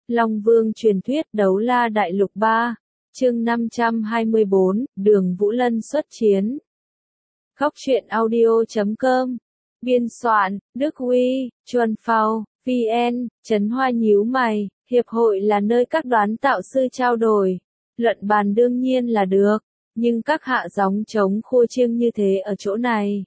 Long Vương truyền thuyết Đấu La Đại Lục 3, chương 524, Đường Vũ Lân xuất chiến. Góc truyện audio.com, biên soạn, Đức Huy, Chuân Phao, VN, Trấn Hoa nhíu mày, hiệp hội là nơi các đoán tạo sư trao đổi, luận bàn đương nhiên là được, nhưng các hạ gióng trống khua chiêng như thế ở chỗ này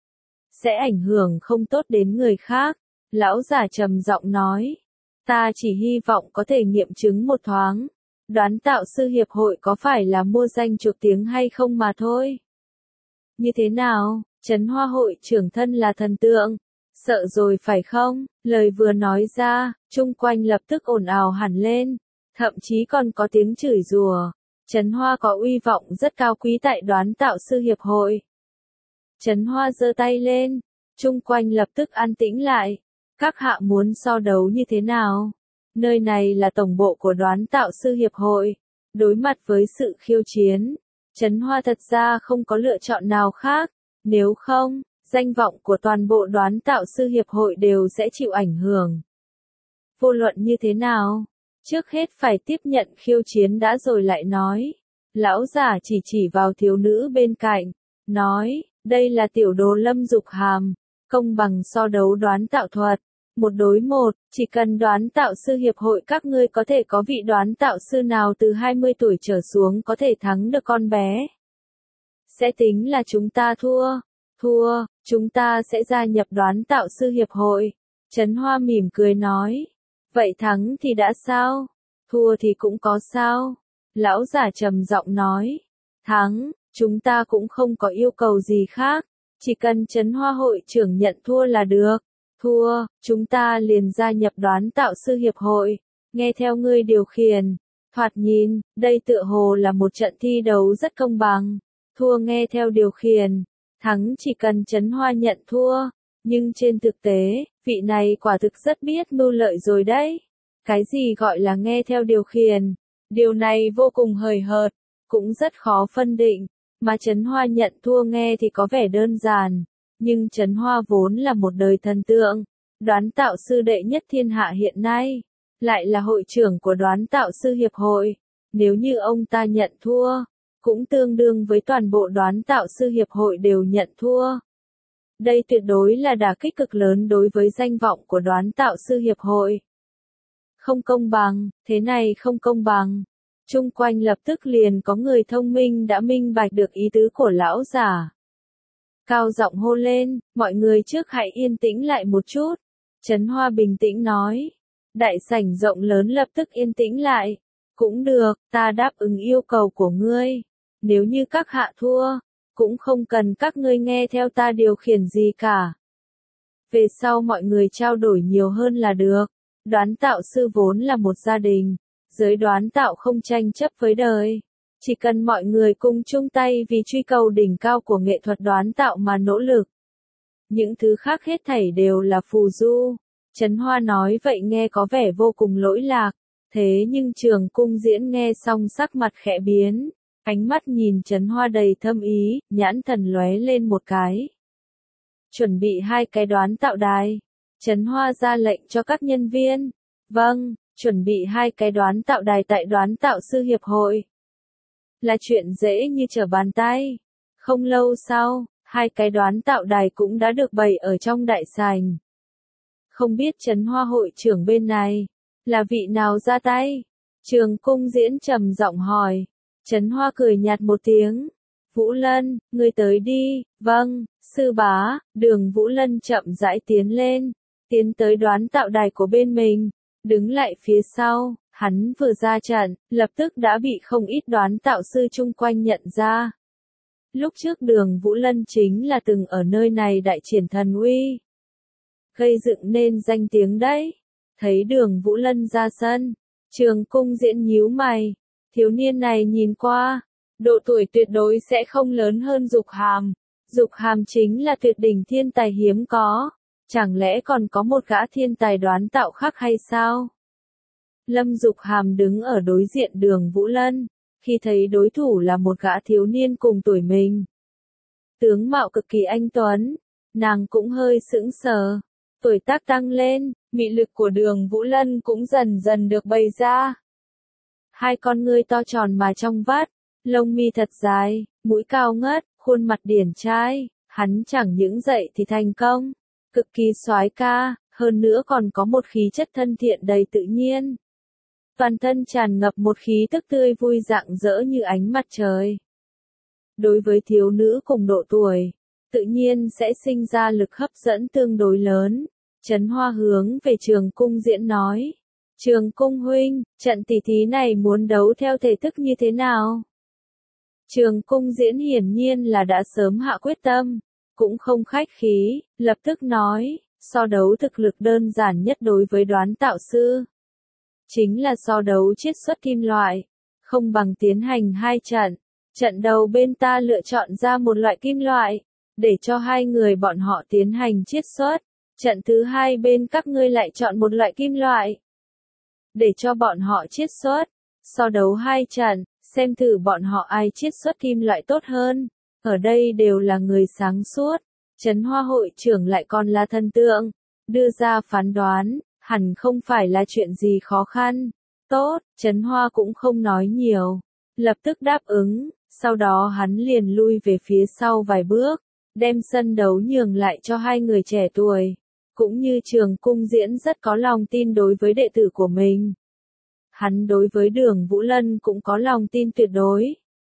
sẽ ảnh hưởng không tốt đến người khác. Lão giả trầm giọng nói, ta chỉ hy vọng có thể nghiệm chứng một thoáng, đoán tạo sư hiệp hội có phải là mua danh chuộc tiếng hay không mà thôi. Như thế nào, Trấn Hoa hội trưởng thân là thần tượng, sợ rồi phải không? Lời vừa nói ra, chung quanh lập tức ồn ào hẳn lên, thậm chí còn có tiếng chửi rủa. Trấn Hoa có uy vọng rất cao quý tại đoán tạo sư hiệp hội. Trấn Hoa giơ tay lên, chung quanh lập tức an tĩnh lại. Các hạ muốn so đấu như thế nào? Nơi này là tổng bộ của đoán tạo sư hiệp hội. Đối mặt với sự khiêu chiến, Trấn Hoa thật ra không có lựa chọn nào khác. Nếu không, danh vọng của toàn bộ đoán tạo sư hiệp hội đều sẽ chịu ảnh hưởng. Vô luận như thế nào? Trước hết phải tiếp nhận khiêu chiến đã rồi lại nói. Lão giả chỉ vào thiếu nữ bên cạnh, nói, đây là tiểu đồ Lâm Dục Hàm, công bằng so đấu đoán tạo thuật. 1 đối 1, chỉ cần đoán tạo sư hiệp hội các ngươi có thể có vị đoán tạo sư nào từ 20 tuổi trở xuống có thể thắng được con bé. Sẽ tính là chúng ta thua, chúng ta sẽ gia nhập đoán tạo sư hiệp hội. Trấn Hoa mỉm cười nói, vậy thắng thì đã sao? Thua thì cũng có sao? Lão giả trầm giọng nói, thắng, chúng ta cũng không có yêu cầu gì khác, chỉ cần Trấn Hoa hội trưởng nhận thua là được. Thua, chúng ta liền gia nhập đoán tạo sư hiệp hội, nghe theo ngươi điều khiển. Thoạt nhìn, đây tựa hồ là một trận thi đấu rất công bằng. Thua nghe theo điều khiển, thắng chỉ cần Trấn Hoa nhận thua. Nhưng trên thực tế, vị này quả thực rất biết mưu lợi rồi đấy. Cái gì gọi là nghe theo điều khiển? Điều này vô cùng hời hợt, cũng rất khó phân định. Mà Trấn Hoa nhận thua nghe thì có vẻ đơn giản. Nhưng Trấn Hoa vốn là một đời thần tượng, đoán tạo sư đệ nhất thiên hạ hiện nay, lại là hội trưởng của đoán tạo sư hiệp hội. Nếu như ông ta nhận thua, cũng tương đương với toàn bộ đoán tạo sư hiệp hội đều nhận thua. Đây tuyệt đối là đả kích cực lớn đối với danh vọng của đoán tạo sư hiệp hội. Không công bằng, thế này không công bằng. Chung quanh lập tức liền có người thông minh đã minh bạch được ý tứ của lão giả. Cao giọng hô lên, mọi người trước hãy yên tĩnh lại một chút. Trấn Hoa bình tĩnh nói. Đại sảnh rộng lớn lập tức yên tĩnh lại. Cũng được, ta đáp ứng yêu cầu của ngươi. Nếu như các hạ thua, cũng không cần các ngươi nghe theo ta điều khiển gì cả. Về sau mọi người trao đổi nhiều hơn là được. Đoán tạo sư vốn là một gia đình. Giới đoán tạo không tranh chấp với đời. Chỉ cần mọi người cùng chung tay vì truy cầu đỉnh cao của nghệ thuật đoán tạo mà nỗ lực. Những thứ khác hết thảy đều là phù du. Trấn Hoa nói vậy nghe có vẻ vô cùng lỗi lạc. Thế nhưng Trường Cung Diễn nghe xong sắc mặt khẽ biến. Ánh mắt nhìn Trấn Hoa đầy thâm ý, nhãn thần lóe lên một cái. Chuẩn bị 2 cái đoán tạo đài. Trấn Hoa ra lệnh cho các nhân viên. Vâng, chuẩn bị 2 cái đoán tạo đài tại đoán tạo sư hiệp hội. Là chuyện dễ như trở bàn tay. Không lâu sau, 2 cái đoán tạo đài cũng đã được bày ở trong đại sảnh. Không biết Trấn Hoa hội trưởng bên này, là vị nào ra tay? Trường Cung Diễn trầm giọng hỏi. Trấn Hoa cười nhạt một tiếng. Vũ Lân, ngươi tới đi. Vâng, sư bá. Đường Vũ Lân chậm rãi tiến tới đoán tạo đài của bên mình, đứng lại phía sau. Hắn vừa ra trận, lập tức đã bị không ít đoán tạo sư chung quanh nhận ra. Lúc trước Đường Vũ Lân chính là từng ở nơi này đại triển thần uy, gây dựng nên danh tiếng đấy. Thấy Đường Vũ Lân ra sân, Trường Cung Diễn nhíu mày. Thiếu niên này nhìn qua, độ tuổi tuyệt đối sẽ không lớn hơn Dục Hàm. Dục Hàm chính là tuyệt đỉnh thiên tài hiếm có. Chẳng lẽ còn có một gã thiên tài đoán tạo khác hay sao? Lâm Dục Hàm đứng ở đối diện Đường Vũ Lân, khi thấy đối thủ là một gã thiếu niên cùng tuổi mình. Tướng mạo cực kỳ anh tuấn, nàng cũng hơi sững sờ. Tuổi tác tăng lên, Mị lực của Đường Vũ Lân cũng dần dần được bày ra. Hai con ngươi to tròn mà trong vắt, lông mi thật dài, mũi cao ngất, khuôn mặt điển trai, hắn chẳng những dậy thì thành công, cực kỳ soái ca, hơn nữa còn có một khí chất thân thiện đầy tự nhiên. Toàn thân tràn ngập một khí tức tươi vui rạng rỡ như ánh mặt trời. Đối với thiếu nữ cùng độ tuổi, tự nhiên sẽ sinh ra lực hấp dẫn tương đối lớn. Trấn Hoa hướng về Trường Cung Diễn nói. Trường Cung huynh, trận tỷ thí này muốn đấu theo thể thức như thế nào? Trường Cung Diễn hiển nhiên là đã sớm hạ quyết tâm, cũng không khách khí, lập tức nói, so đấu thực lực đơn giản nhất đối với đoán tạo sư. Chính là so đấu chiết xuất kim loại, không bằng tiến hành hai trận. Trận đầu bên ta lựa chọn ra một loại kim loại, để cho hai người bọn họ tiến hành chiết xuất. Trận thứ hai bên các ngươi lại chọn một loại kim loại, để cho bọn họ chiết xuất. So đấu hai trận, xem thử bọn họ ai chiết xuất kim loại tốt hơn. Ở đây đều là người sáng suốt. Trấn Hoa hội trưởng lại còn là thần tượng, đưa ra phán đoán, hẳn không phải là chuyện gì khó khăn. Tốt, Trấn Hoa cũng không nói nhiều, lập tức đáp ứng, sau đó hắn liền lui về phía sau vài bước, đem sân đấu nhường lại cho hai người trẻ tuổi, cũng như Trường Cung Diễn rất có lòng tin đối với đệ tử của mình. Hắn đối với Đường Vũ Lân cũng có lòng tin tuyệt đối.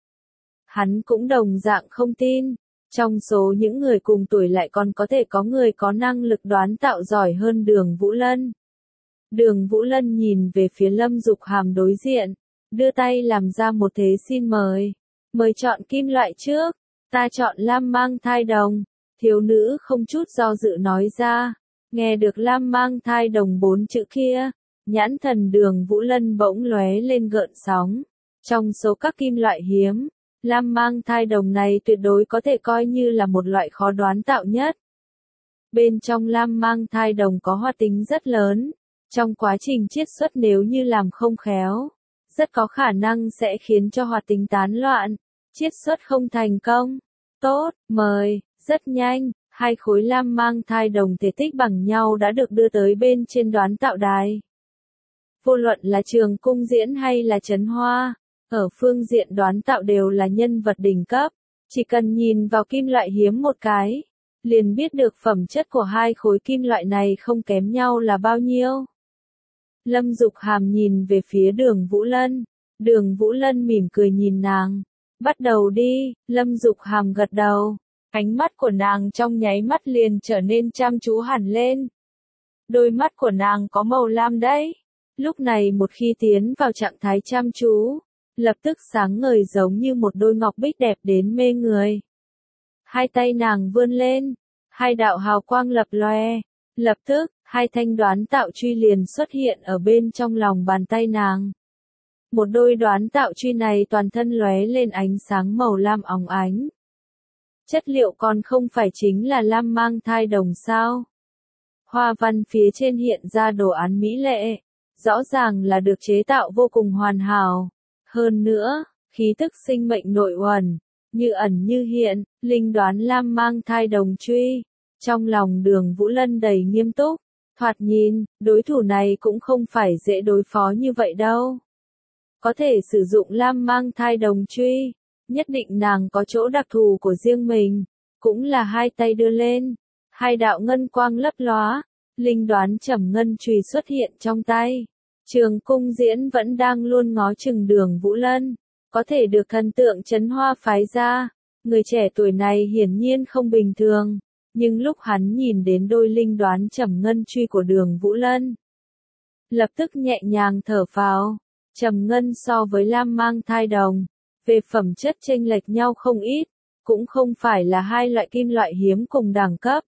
Hắn cũng đồng dạng không tin, trong số những người cùng tuổi lại còn có thể có người có năng lực đoán tạo giỏi hơn Đường Vũ Lân. Đường Vũ Lân nhìn về phía Lâm Dục Hàm đối diện, đưa tay làm ra một thế xin mời. Mời chọn kim loại trước, ta chọn lam mang thai đồng. Thiếu nữ không chút do dự nói ra, nghe được lam mang thai đồng 4 chữ kia, nhãn thần Đường Vũ Lân bỗng lóe lên gợn sóng. Trong số các kim loại hiếm, lam mang thai đồng này tuyệt đối có thể coi như là một loại khó đoán tạo nhất. Bên trong lam mang thai đồng có hoạt tính rất lớn, trong quá trình chiết xuất nếu như làm không khéo, rất có khả năng sẽ khiến cho hoạt tính tán loạn, chiết xuất không thành công. Tốt, mời, rất nhanh, hai khối lam mang thai đồng thể tích bằng nhau đã được đưa tới bên trên đoán tạo đài. Vô luận là Trường Cung Diễn hay là Trấn Hoa, ở phương diện đoán tạo đều là nhân vật đỉnh cấp, chỉ cần nhìn vào kim loại hiếm một cái, liền biết được phẩm chất của hai khối kim loại này không kém nhau là bao nhiêu. Lâm Dục Hàm nhìn về phía Đường Vũ Lân, Đường Vũ Lân mỉm cười nhìn nàng. Bắt đầu đi, Lâm Dục Hàm gật đầu, ánh mắt của nàng trong nháy mắt liền trở nên chăm chú hẳn lên. Đôi mắt của nàng có màu lam đấy, lúc này một khi tiến vào trạng thái chăm chú, lập tức sáng ngời giống như một đôi ngọc bích đẹp đến mê người. Hai tay nàng vươn lên, hai đạo hào quang lập lòe, lập tức, hai thanh đoán tạo truy liền xuất hiện ở bên trong lòng bàn tay nàng. Một đôi đoán tạo truy này toàn thân lóe lên ánh sáng màu lam óng ánh. Chất liệu còn không phải chính là lam mang thai đồng sao? Hoa văn phía trên hiện ra đồ án mỹ lệ, rõ ràng là được chế tạo vô cùng hoàn hảo. Hơn nữa, khí tức sinh mệnh nội uẩn, như ẩn như hiện, linh đoán lam mang thai đồng truy. Trong lòng Đường Vũ Lân đầy nghiêm túc, thoạt nhìn, đối thủ này cũng không phải dễ đối phó như vậy đâu. Có thể sử dụng lam mang thai đồng truy, nhất định nàng có chỗ đặc thù của riêng mình, cũng là hai tay đưa lên, hai đạo ngân quang lấp lóa, linh đoán trầm ngân chùy xuất hiện trong tay. Trường Cung Diễn vẫn đang luôn ngó chừng Đường Vũ Lân, có thể được thần tượng Trấn Hoa phái ra, người trẻ tuổi này hiển nhiên không bình thường, nhưng lúc hắn nhìn đến đôi linh đoán trầm ngân truy của Đường Vũ Lân, lập tức nhẹ nhàng thở phào. Trầm ngân so với lam mang thai đồng, về phẩm chất chênh lệch nhau không ít, cũng không phải là hai loại kim loại hiếm cùng đẳng cấp.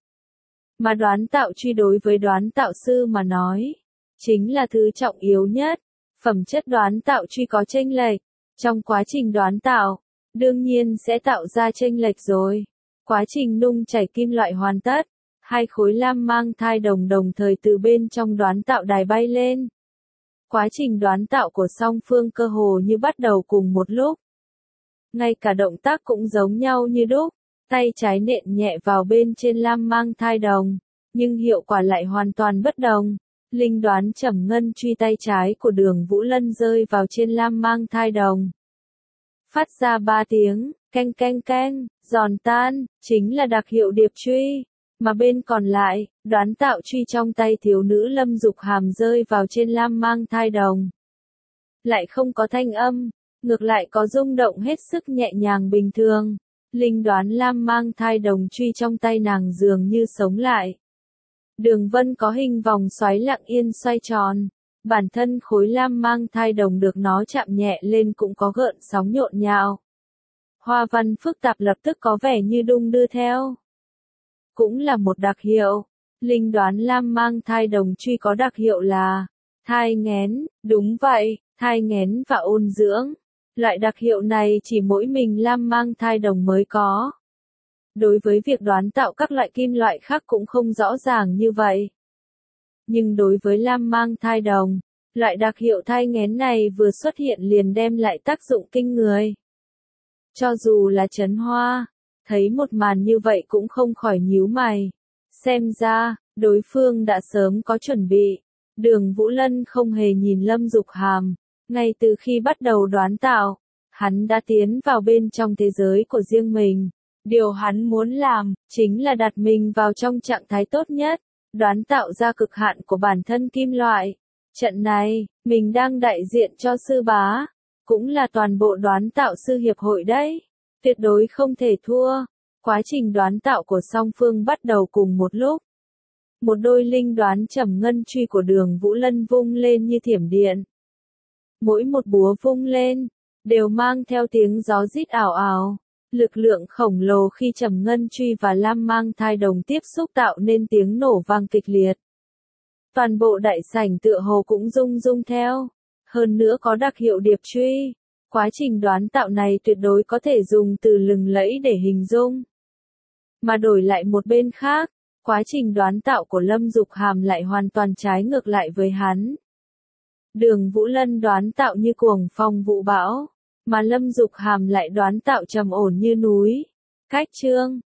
Mà đoán tạo truy đối với đoán tạo sư mà nói, chính là thứ trọng yếu nhất. Phẩm chất đoán tạo truy có chênh lệch, trong quá trình đoán tạo, đương nhiên sẽ tạo ra chênh lệch rồi. Quá trình nung chảy kim loại hoàn tất, hai khối lam mang thai đồng đồng thời từ bên trong đoán tạo đài bay lên. Quá trình đoán tạo của song phương cơ hồ như bắt đầu cùng một lúc. Ngay cả động tác cũng giống nhau như đúc, tay trái nện nhẹ vào bên trên lam mang thai đồng, nhưng hiệu quả lại hoàn toàn bất đồng. Linh đoán Trầm Ngân Truy tay trái của Đường Vũ Lân rơi vào trên lam mang thai đồng. Phát ra 3 tiếng, canh canh canh, giòn tan, chính là đặc hiệu điệp truy. Mà bên còn lại, đoán tạo truy trong tay thiếu nữ Lâm Dục Hàm rơi vào trên lam mang thai đồng. Lại không có thanh âm, ngược lại có rung động hết sức nhẹ nhàng bình thường. Linh đoán lam mang thai đồng truy trong tay nàng dường như sống lại. Đường vân có hình vòng xoáy lặng yên xoay tròn. Bản thân khối lam mang thai đồng được nó chạm nhẹ lên cũng có gợn sóng nhộn nhạo. Hoa văn phức tạp lập tức có vẻ như đung đưa theo. Cũng là một đặc hiệu. Linh đoán lam mang thai đồng truy có đặc hiệu là thai nghén, đúng vậy, thai nghén và ôn dưỡng. Loại đặc hiệu này chỉ mỗi mình lam mang thai đồng mới có. Đối với việc đoán tạo các loại kim loại khác cũng không rõ ràng như vậy. Nhưng đối với lam mang thai đồng, loại đặc hiệu thai nghén này vừa xuất hiện liền đem lại tác dụng kinh người. Cho dù là Trấn Hoa, thấy một màn như vậy cũng không khỏi nhíu mày. Xem ra, đối phương đã sớm có chuẩn bị. Đường Vũ Lân không hề nhìn Lâm Dục Hàm. Ngay từ khi bắt đầu đoán tạo, hắn đã tiến vào bên trong thế giới của riêng mình. Điều hắn muốn làm, chính là đặt mình vào trong trạng thái tốt nhất, đoán tạo ra cực hạn của bản thân kim loại. Trận này, mình đang đại diện cho sư bá, cũng là toàn bộ đoán tạo sư hiệp hội đấy. Tuyệt đối không thể thua. Quá trình đoán tạo của song phương bắt đầu cùng một lúc. Một đôi linh đoán Trầm Ngân Truy của Đường Vũ Lân vung lên như thiểm điện. Mỗi một búa vung lên, đều mang theo tiếng gió rít ảo ảo. Lực lượng khổng lồ khi Trầm Ngân Truy và lam mang thai đồng tiếp xúc tạo nên tiếng nổ vang kịch liệt. Toàn bộ đại sảnh tựa hồ cũng rung rung theo. Hơn nữa có đặc hiệu điệp truy. Quá trình đoán tạo này tuyệt đối có thể dùng từ lừng lẫy để hình dung. Mà đổi lại một bên khác, quá trình đoán tạo của Lâm Dục Hàm lại hoàn toàn trái ngược lại với hắn. Đường Vũ Lân đoán tạo như cuồng phong vụ bão, mà Lâm Dục Hàm lại đoán tạo trầm ổn như núi. Cách chương